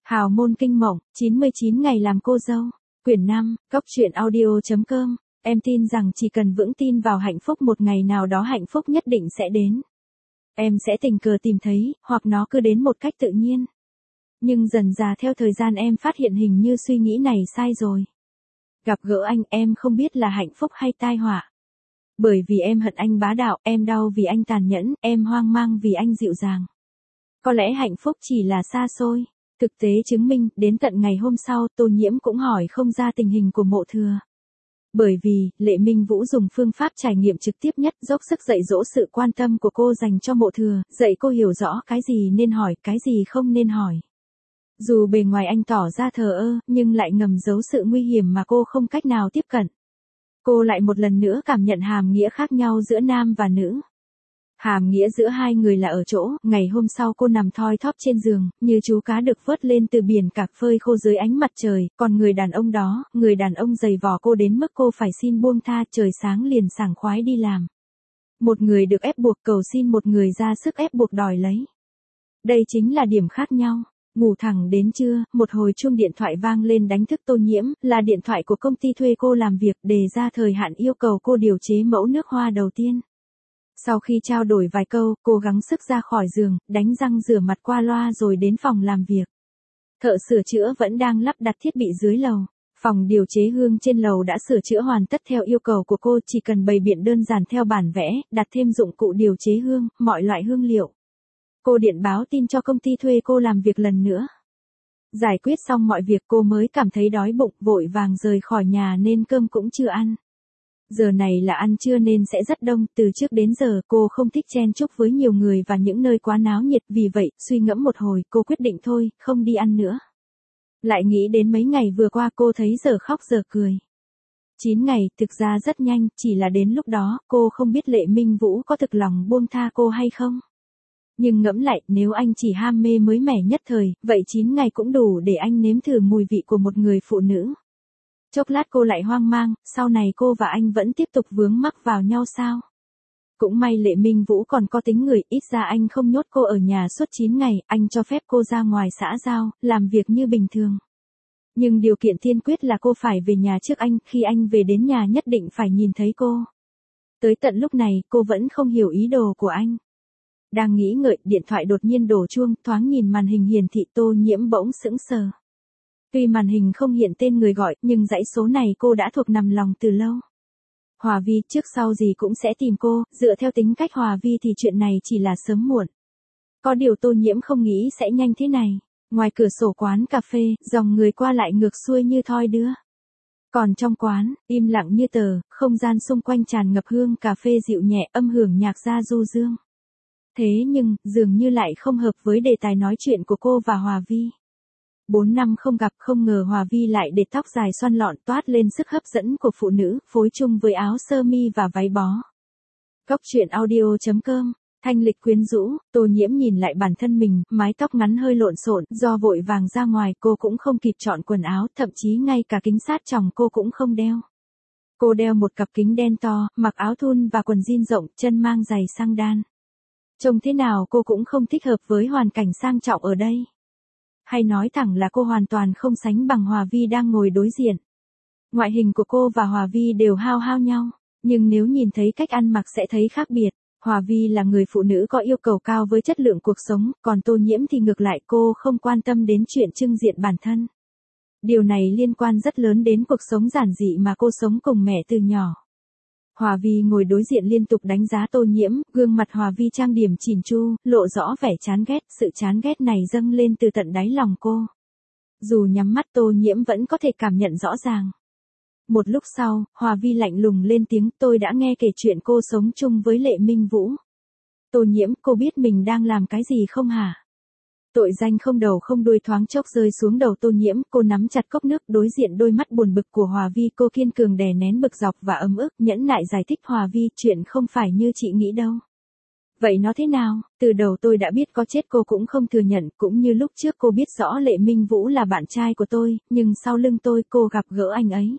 Hào môn kinh mộng, 99 ngày làm cô dâu. Quyển 5, cốc truyện audio.com. Em tin rằng chỉ cần vững tin vào hạnh phúc một ngày nào đó hạnh phúc nhất định sẽ đến. Em sẽ tình cờ tìm thấy, hoặc nó cứ đến một cách tự nhiên. Nhưng dần dà theo thời gian em phát hiện hình như suy nghĩ này sai rồi. Gặp gỡ anh em không biết là hạnh phúc hay tai họa. Bởi vì em hận anh bá đạo, em đau vì anh tàn nhẫn, em hoang mang vì anh dịu dàng. Có lẽ hạnh phúc chỉ là xa xôi. Thực tế chứng minh, đến tận ngày hôm sau, Tô Nhiễm cũng hỏi không ra tình hình của Mộ Thừa. Bởi vì, Lệ Minh Vũ dùng phương pháp trải nghiệm trực tiếp nhất, dốc sức dạy dỗ sự quan tâm của cô dành cho Mộ Thừa, dạy cô hiểu rõ cái gì nên hỏi, cái gì không nên hỏi. Dù bề ngoài anh tỏ ra thờ ơ, nhưng lại ngầm giấu sự nguy hiểm mà cô không cách nào tiếp cận. Cô lại một lần nữa cảm nhận hàm nghĩa khác nhau giữa nam và nữ. Hàm nghĩa giữa hai người là ở chỗ, ngày hôm sau cô nằm thoi thóp trên giường, như chú cá được vớt lên từ biển cả phơi khô dưới ánh mặt trời, còn người đàn ông đó, người đàn ông giày vò cô đến mức cô phải xin buông tha, trời sáng liền sảng khoái đi làm. Một người được ép buộc cầu xin một người ra sức ép buộc đòi lấy. Đây chính là điểm khác nhau. Ngủ thẳng đến trưa, một hồi chuông điện thoại vang lên đánh thức Tô Nhiễm, là điện thoại của công ty thuê cô làm việc, đề ra thời hạn yêu cầu cô điều chế mẫu nước hoa đầu tiên. Sau khi trao đổi vài câu, cô gắng sức ra khỏi giường, đánh răng rửa mặt qua loa rồi đến phòng làm việc. Thợ sửa chữa vẫn đang lắp đặt thiết bị dưới lầu. Phòng điều chế hương trên lầu đã sửa chữa hoàn tất theo yêu cầu của cô, chỉ cần bày biện đơn giản theo bản vẽ, đặt thêm dụng cụ điều chế hương, mọi loại hương liệu. Cô điện báo tin cho công ty thuê cô làm việc lần nữa. Giải quyết xong mọi việc cô mới cảm thấy đói bụng, vội vàng rời khỏi nhà nên cơm cũng chưa ăn. Giờ này là ăn trưa nên sẽ rất đông, từ trước đến giờ cô không thích chen chúc với nhiều người và những nơi quá náo nhiệt, vì vậy, suy ngẫm một hồi, cô quyết định thôi, không đi ăn nữa. Lại nghĩ đến mấy ngày vừa qua cô thấy giờ khóc giờ cười. 9 ngày, thực ra rất nhanh, chỉ là đến lúc đó, cô không biết Lệ Minh Vũ có thực lòng buông tha cô hay không. Nhưng ngẫm lại, nếu anh chỉ ham mê mới mẻ nhất thời, vậy 9 ngày cũng đủ để anh nếm thử mùi vị của một người phụ nữ. Chốc lát cô lại hoang mang, sau này cô và anh vẫn tiếp tục vướng mắc vào nhau sao? Cũng may Lệ Minh Vũ còn có tính người, ít ra anh không nhốt cô ở nhà suốt 9 ngày, anh cho phép cô ra ngoài xã giao, làm việc như bình thường. Nhưng điều kiện tiên quyết là cô phải về nhà trước anh, khi anh về đến nhà nhất định phải nhìn thấy cô. Tới tận lúc này, cô vẫn không hiểu ý đồ của anh. Đang nghĩ ngợi, điện thoại đột nhiên đổ chuông, thoáng nhìn màn hình hiển thị Tô Nhiễm bỗng sững sờ. Tuy màn hình không hiện tên người gọi, nhưng dãy số này cô đã thuộc nằm lòng từ lâu. Hòa Vi, trước sau gì cũng sẽ tìm cô, dựa theo tính cách Hòa Vi thì chuyện này chỉ là sớm muộn. Có điều Tô Nhiễm không nghĩ sẽ nhanh thế này. Ngoài cửa sổ quán cà phê, dòng người qua lại ngược xuôi như thoi đưa. Còn trong quán, im lặng như tờ, không gian xung quanh tràn ngập hương cà phê dịu nhẹ, âm hưởng nhạc gia du dương. Thế nhưng, dường như lại không hợp với đề tài nói chuyện của cô và Hòa Vi. 4 năm không gặp, không ngờ Hòa Vi lại để tóc dài xoăn lọn toát lên sức hấp dẫn của phụ nữ, phối chung với áo sơ mi và váy bó. Cốc truyện audio.com. Thanh lịch quyến rũ, Tô Nhiễm nhìn lại bản thân mình, mái tóc ngắn hơi lộn xộn, do vội vàng ra ngoài, cô cũng không kịp chọn quần áo, thậm chí ngay cả kính sát tròng cô cũng không đeo. Cô đeo một cặp kính đen to, mặc áo thun và quần jean rộng, chân mang giày sang đan. Trông thế nào cô cũng không thích hợp với hoàn cảnh sang trọng ở đây. Hay nói thẳng là cô hoàn toàn không sánh bằng Hòa Vi đang ngồi đối diện. Ngoại hình của cô và Hòa Vi đều hao hao nhau, nhưng nếu nhìn thấy cách ăn mặc sẽ thấy khác biệt. Hòa Vi là người phụ nữ có yêu cầu cao với chất lượng cuộc sống, còn Tô Nhiễm thì ngược lại, cô không quan tâm đến chuyện trưng diện bản thân. Điều này liên quan rất lớn đến cuộc sống giản dị mà cô sống cùng mẹ từ nhỏ. Hòa Vi ngồi đối diện liên tục đánh giá Tô Nhiễm, gương mặt Hòa Vi trang điểm chỉn chu, lộ rõ vẻ chán ghét, sự chán ghét này dâng lên từ tận đáy lòng cô. Dù nhắm mắt Tô Nhiễm vẫn có thể cảm nhận rõ ràng. Một lúc sau, Hòa Vi lạnh lùng lên tiếng, tôi đã nghe kể chuyện cô sống chung với Lệ Minh Vũ. Tô Nhiễm, cô biết mình đang làm cái gì không hả? Tội danh không đầu không đuôi thoáng chốc rơi xuống đầu Tô Nhiễm, cô nắm chặt cốc nước đối diện đôi mắt buồn bực của Hòa Vi, cô kiên cường đè nén bực dọc và ấm ức, nhẫn nại giải thích Hòa Vi, chuyện không phải như chị nghĩ đâu. Vậy nó thế nào? Từ đầu tôi đã biết có chết cô cũng không thừa nhận, cũng như lúc trước cô biết rõ Lệ Minh Vũ là bạn trai của tôi, nhưng sau lưng tôi cô gặp gỡ anh ấy.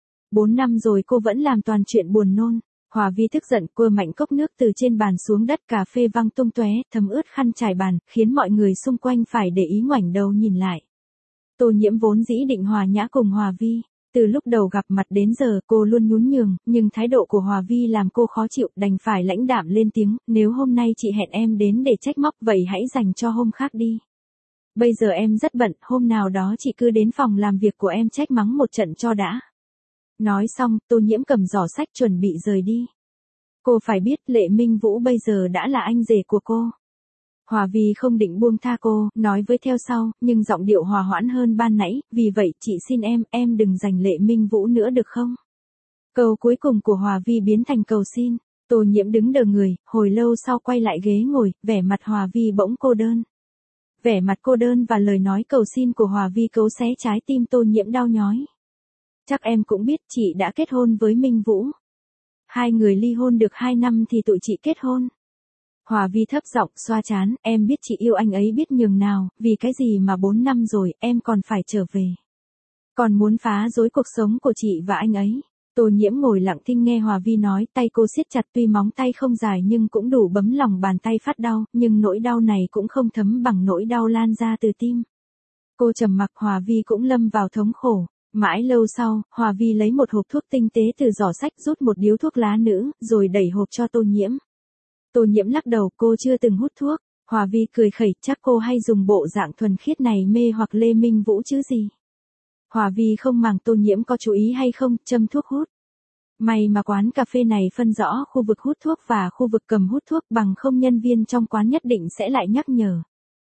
4 năm rồi cô vẫn làm toàn chuyện buồn nôn. Hòa Vi tức giận quơ mạnh cốc nước từ trên bàn xuống đất, cà phê văng tung tóe, thấm ướt khăn trải bàn, khiến mọi người xung quanh phải để ý ngoảnh đầu nhìn lại. Tô Nhiễm vốn dĩ định hòa nhã cùng Hòa Vi. Từ lúc đầu gặp mặt đến giờ cô luôn nhún nhường, nhưng thái độ của Hòa Vi làm cô khó chịu, đành phải lãnh đạm lên tiếng, nếu hôm nay chị hẹn em đến để trách móc vậy hãy dành cho hôm khác đi. Bây giờ em rất bận, hôm nào đó chị cứ đến phòng làm việc của em trách mắng một trận cho đã. Nói xong, Tô Nhiễm cầm giỏ sách chuẩn bị rời đi. Cô phải biết Lệ Minh Vũ bây giờ đã là anh rể của cô. Hòa Vi không định buông tha cô, nói với theo sau, nhưng giọng điệu hòa hoãn hơn ban nãy, vì vậy chị xin em đừng giành Lệ Minh Vũ nữa được không? Câu cuối cùng của Hòa Vi biến thành cầu xin. Tô Nhiễm đứng đờ người, hồi lâu sau quay lại ghế ngồi, vẻ mặt Hòa Vi bỗng cô đơn. Vẻ mặt cô đơn và lời nói cầu xin của Hòa Vi cấu xé trái tim Tô Nhiễm đau nhói. Chắc em cũng biết chị đã kết hôn với Minh Vũ. Hai người ly hôn được 2 năm thì tụi chị kết hôn. Hòa Vi thấp giọng xoa trán, em biết chị yêu anh ấy biết nhường nào, vì cái gì mà 4 năm rồi em còn phải trở về. Còn muốn phá rối cuộc sống của chị và anh ấy. Tô Nhiễm ngồi lặng thinh nghe Hòa Vi nói, tay cô siết chặt, tuy móng tay không dài nhưng cũng đủ bấm lòng bàn tay phát đau, nhưng nỗi đau này cũng không thấm bằng nỗi đau lan ra từ tim. Cô trầm mặc, Hòa Vi cũng lâm vào thống khổ. Mãi lâu sau, Hòa Vi lấy một hộp thuốc tinh tế từ giỏ sách, rút một điếu thuốc lá nữ, rồi đẩy hộp cho Tô Nhiễm. Tô Nhiễm lắc đầu, cô chưa từng hút thuốc. Hòa Vi cười khẩy, chắc cô hay dùng bộ dạng thuần khiết này mê hoặc Lê Minh Vũ chứ gì. Hòa Vi không màng Tô Nhiễm có chú ý hay không, châm thuốc hút. May mà quán cà phê này phân rõ khu vực hút thuốc và khu vực cầm hút thuốc, bằng không nhân viên trong quán nhất định sẽ lại nhắc nhở.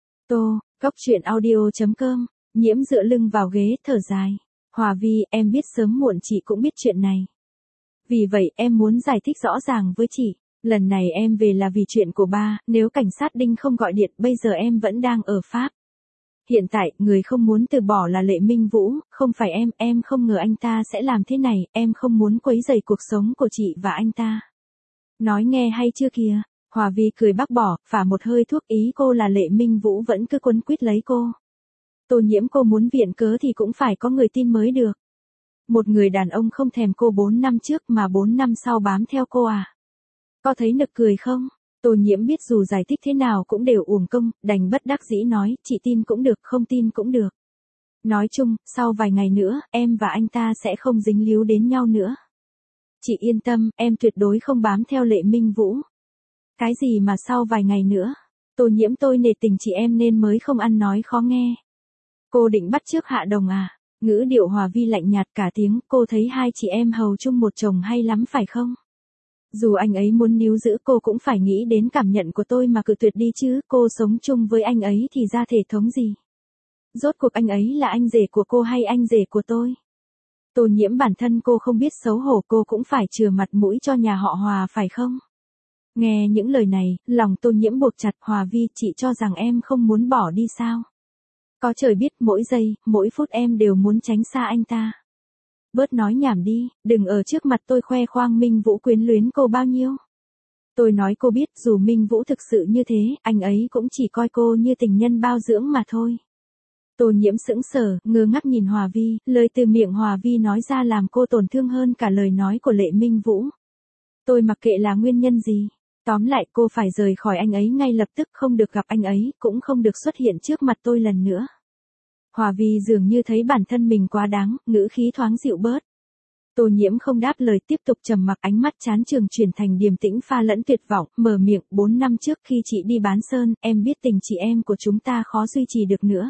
Cóc truyện audio.com, Nhiễm dựa lưng vào ghế, thở dài. Hòa Vi, em biết sớm muộn chị cũng biết chuyện này. Vì vậy em muốn giải thích rõ ràng với chị. Lần này em về là vì chuyện của ba, nếu cảnh sát Đinh không gọi điện, bây giờ em vẫn đang ở Pháp. Hiện tại, người không muốn từ bỏ là Lệ Minh Vũ, không phải em không ngờ anh ta sẽ làm thế này, em không muốn quấy rầy cuộc sống của chị và anh ta. Nói nghe hay chưa kìa? Hòa Vi cười bác bỏ, phả một hơi thuốc, ý cô là Lệ Minh Vũ vẫn cứ quấn quýt lấy cô. Tô Nhiễm, cô muốn viện cớ thì cũng phải có người tin mới được. Một người đàn ông không thèm cô 4 năm trước mà 4 năm sau bám theo cô à? Có thấy nực cười không? Tô Nhiễm biết dù giải thích thế nào cũng đều uổng công, đành bất đắc dĩ nói, chị tin cũng được, không tin cũng được. Nói chung, sau vài ngày nữa, em và anh ta sẽ không dính líu đến nhau nữa. Chị yên tâm, em tuyệt đối không bám theo Lệ Minh Vũ. Cái gì mà sau vài ngày nữa? Tô Nhiễm, tôi nể tình chị em nên mới không ăn nói khó nghe. Cô định bắt chước Hạ Đồng à? Ngữ điệu Hòa Vi lạnh nhạt cả tiếng, cô thấy hai chị em hầu chung một chồng hay lắm phải không? Dù anh ấy muốn níu giữ cô cũng phải nghĩ đến cảm nhận của tôi mà cự tuyệt đi chứ, cô sống chung với anh ấy thì ra thể thống gì? Rốt cuộc anh ấy là anh rể của cô hay anh rể của tôi? Tô Nhiễm, bản thân cô không biết xấu hổ, cô cũng phải chừa mặt mũi cho nhà họ Hòa phải không? Nghe những lời này, lòng Tô Nhiễm buộc chặt. Hòa Vi, chị cho rằng em không muốn bỏ đi sao? Có trời biết mỗi giây, mỗi phút em đều muốn tránh xa anh ta. Bớt nói nhảm đi, đừng ở trước mặt tôi khoe khoang Minh Vũ quyến luyến cô bao nhiêu. Tôi nói cô biết, dù Minh Vũ thực sự như thế, anh ấy cũng chỉ coi cô như tình nhân bao dưỡng mà thôi. Tô Nhiễm sững sờ, ngơ ngác nhìn Hòa Vi, lời từ miệng Hòa Vi nói ra làm cô tổn thương hơn cả lời nói của Lệ Minh Vũ. Tôi mặc kệ là nguyên nhân gì. Tóm lại cô phải rời khỏi anh ấy ngay lập tức, không được gặp anh ấy, cũng không được xuất hiện trước mặt tôi lần nữa. Hòa Vi dường như thấy bản thân mình quá đáng, ngữ khí thoáng dịu bớt. Tô Nhiễm không đáp lời, tiếp tục trầm mặc, ánh mắt chán chường chuyển thành điềm tĩnh pha lẫn tuyệt vọng, mở miệng, 4 năm trước khi chị đi bán sơn, em biết tình chị em của chúng ta khó duy trì được nữa.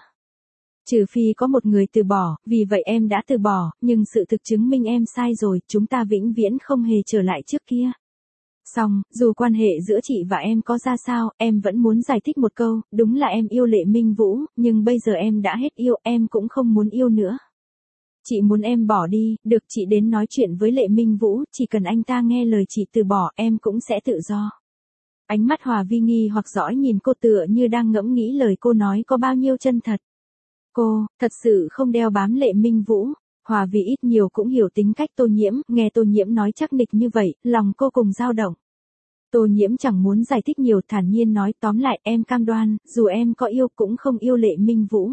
Trừ phi có một người từ bỏ, vì vậy em đã từ bỏ, nhưng sự thực chứng minh em sai rồi, chúng ta vĩnh viễn không hề trở lại trước kia. Xong, dù quan hệ giữa chị và em có ra sao, em vẫn muốn giải thích một câu, đúng là em yêu Lệ Minh Vũ, nhưng bây giờ em đã hết yêu, em cũng không muốn yêu nữa. Chị muốn em bỏ đi, được, chị đến nói chuyện với Lệ Minh Vũ, chỉ cần anh ta nghe lời chị từ bỏ, em cũng sẽ tự do. Ánh mắt Hòa Vi nghi hoặc dõi nhìn cô, tựa như đang ngẫm nghĩ lời cô nói có bao nhiêu chân thật. Cô, thật sự không đeo bám Lệ Minh Vũ. Hòa Vi ít nhiều cũng hiểu tính cách Tô Nhiễm, nghe Tô Nhiễm nói chắc nịch như vậy, lòng cô cùng dao động. Tô Nhiễm chẳng muốn giải thích nhiều, thản nhiên nói, tóm lại em cam đoan, dù em có yêu cũng không yêu Lệ Minh Vũ.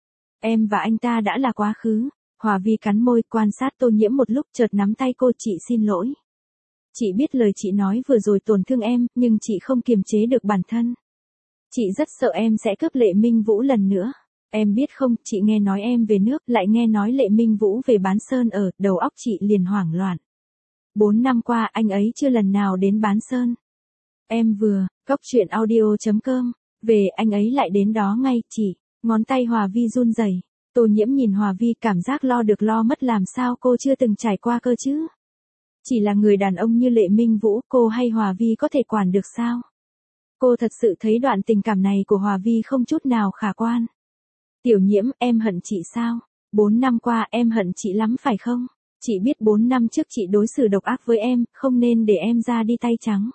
Em và anh ta đã là quá khứ. Hòa Vi cắn môi, quan sát Tô Nhiễm một lúc, chợt nắm tay cô, chị xin lỗi. Chị biết lời chị nói vừa rồi tổn thương em, nhưng chị không kiềm chế được bản thân. Chị rất sợ em sẽ cướp Lệ Minh Vũ lần nữa. Em biết không, chị nghe nói em về nước, lại nghe nói Lệ Minh Vũ về Bán Sơn ở, đầu óc chị liền hoảng loạn. 4 năm qua anh ấy chưa lần nào đến Bán Sơn. Em vừa, cóc truyện audio.com, về anh ấy lại đến đó ngay, chị. Ngón tay Hòa Vi run rẩy. Tô Nhiễm nhìn Hòa Vi, cảm giác lo được lo mất làm sao cô chưa từng trải qua cơ chứ. Chỉ là người đàn ông như Lệ Minh Vũ, cô hay Hòa Vi có thể quản được sao? Cô thật sự thấy đoạn tình cảm này của Hòa Vi không chút nào khả quan. Tiểu Nhiễm, em hận chị sao? 4 năm qua em hận chị lắm phải không? Chị biết 4 năm trước chị đối xử độc ác với em, không nên để em ra đi tay trắng.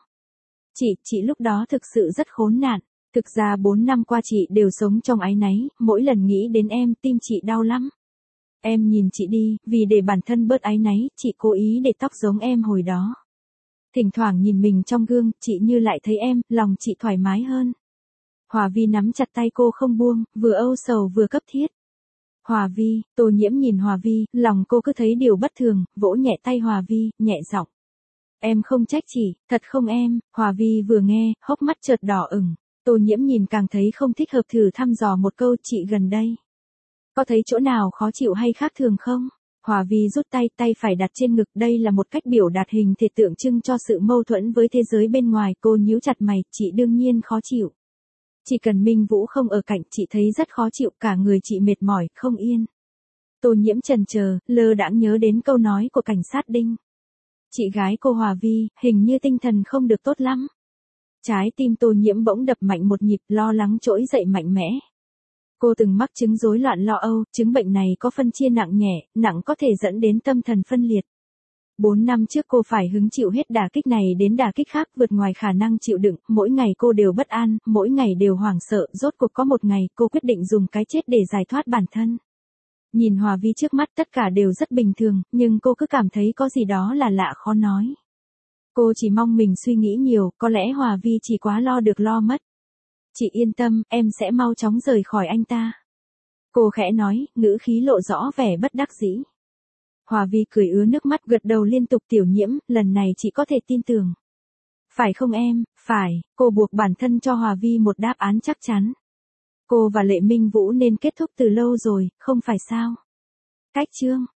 Chị lúc đó thực sự rất khốn nạn. Thực ra 4 năm qua chị đều sống trong áy náy, mỗi lần nghĩ đến em tim chị đau lắm. Em nhìn chị đi, vì để bản thân bớt áy náy, chị cố ý để tóc giống em hồi đó. Thỉnh thoảng nhìn mình trong gương, chị như lại thấy em, lòng chị thoải mái hơn. Hòa Vi nắm chặt tay cô không buông, vừa âu sầu vừa cấp thiết. Hòa Vi, Tô Nhiễm nhìn Hòa Vi, lòng cô cứ thấy điều bất thường, vỗ nhẹ tay Hòa Vi, nhẹ giọng. Em không trách chị, thật không em. Hòa Vi vừa nghe, hốc mắt chợt đỏ ửng. Tô Nhiễm nhìn càng thấy không thích hợp, thử thăm dò một câu, chị gần đây có thấy chỗ nào khó chịu hay khác thường không? Hòa Vi rút tay phải đặt trên ngực, đây là một cách biểu đạt hình thể tượng trưng cho sự mâu thuẫn với thế giới bên ngoài. Cô nhíu chặt mày, chị đương nhiên khó chịu. Chỉ cần Minh Vũ không ở cạnh, chị thấy rất khó chịu, cả người chị mệt mỏi, không yên. Tô Nhiễm chần chờ, lơ đãng nhớ đến câu nói của cảnh sát Đinh. Chị gái cô Hòa Vi, hình như tinh thần không được tốt lắm. Trái tim Tô Nhiễm bỗng đập mạnh một nhịp, lo lắng trỗi dậy mạnh mẽ. Cô từng mắc chứng rối loạn lo âu, chứng bệnh này có phân chia nặng nhẹ, nặng có thể dẫn đến tâm thần phân liệt. 4 năm trước cô phải hứng chịu hết đả kích này đến đả kích khác vượt ngoài khả năng chịu đựng, mỗi ngày cô đều bất an, mỗi ngày đều hoảng sợ, rốt cuộc có một ngày cô quyết định dùng cái chết để giải thoát bản thân. Nhìn Hòa Vi trước mắt tất cả đều rất bình thường, nhưng cô cứ cảm thấy có gì đó là lạ khó nói. Cô chỉ mong mình suy nghĩ nhiều, có lẽ Hòa Vi chỉ quá lo được lo mất. Chị yên tâm, em sẽ mau chóng rời khỏi anh ta. Cô khẽ nói, ngữ khí lộ rõ vẻ bất đắc dĩ. Hòa Vi cười ứa nước mắt gật đầu liên tục. Tiểu Nhiễm, lần này chị có thể tin tưởng. Phải không em? Phải, cô buộc bản thân cho Hòa Vi một đáp án chắc chắn. Cô và Lệ Minh Vũ nên kết thúc từ lâu rồi, không phải sao? Cách chương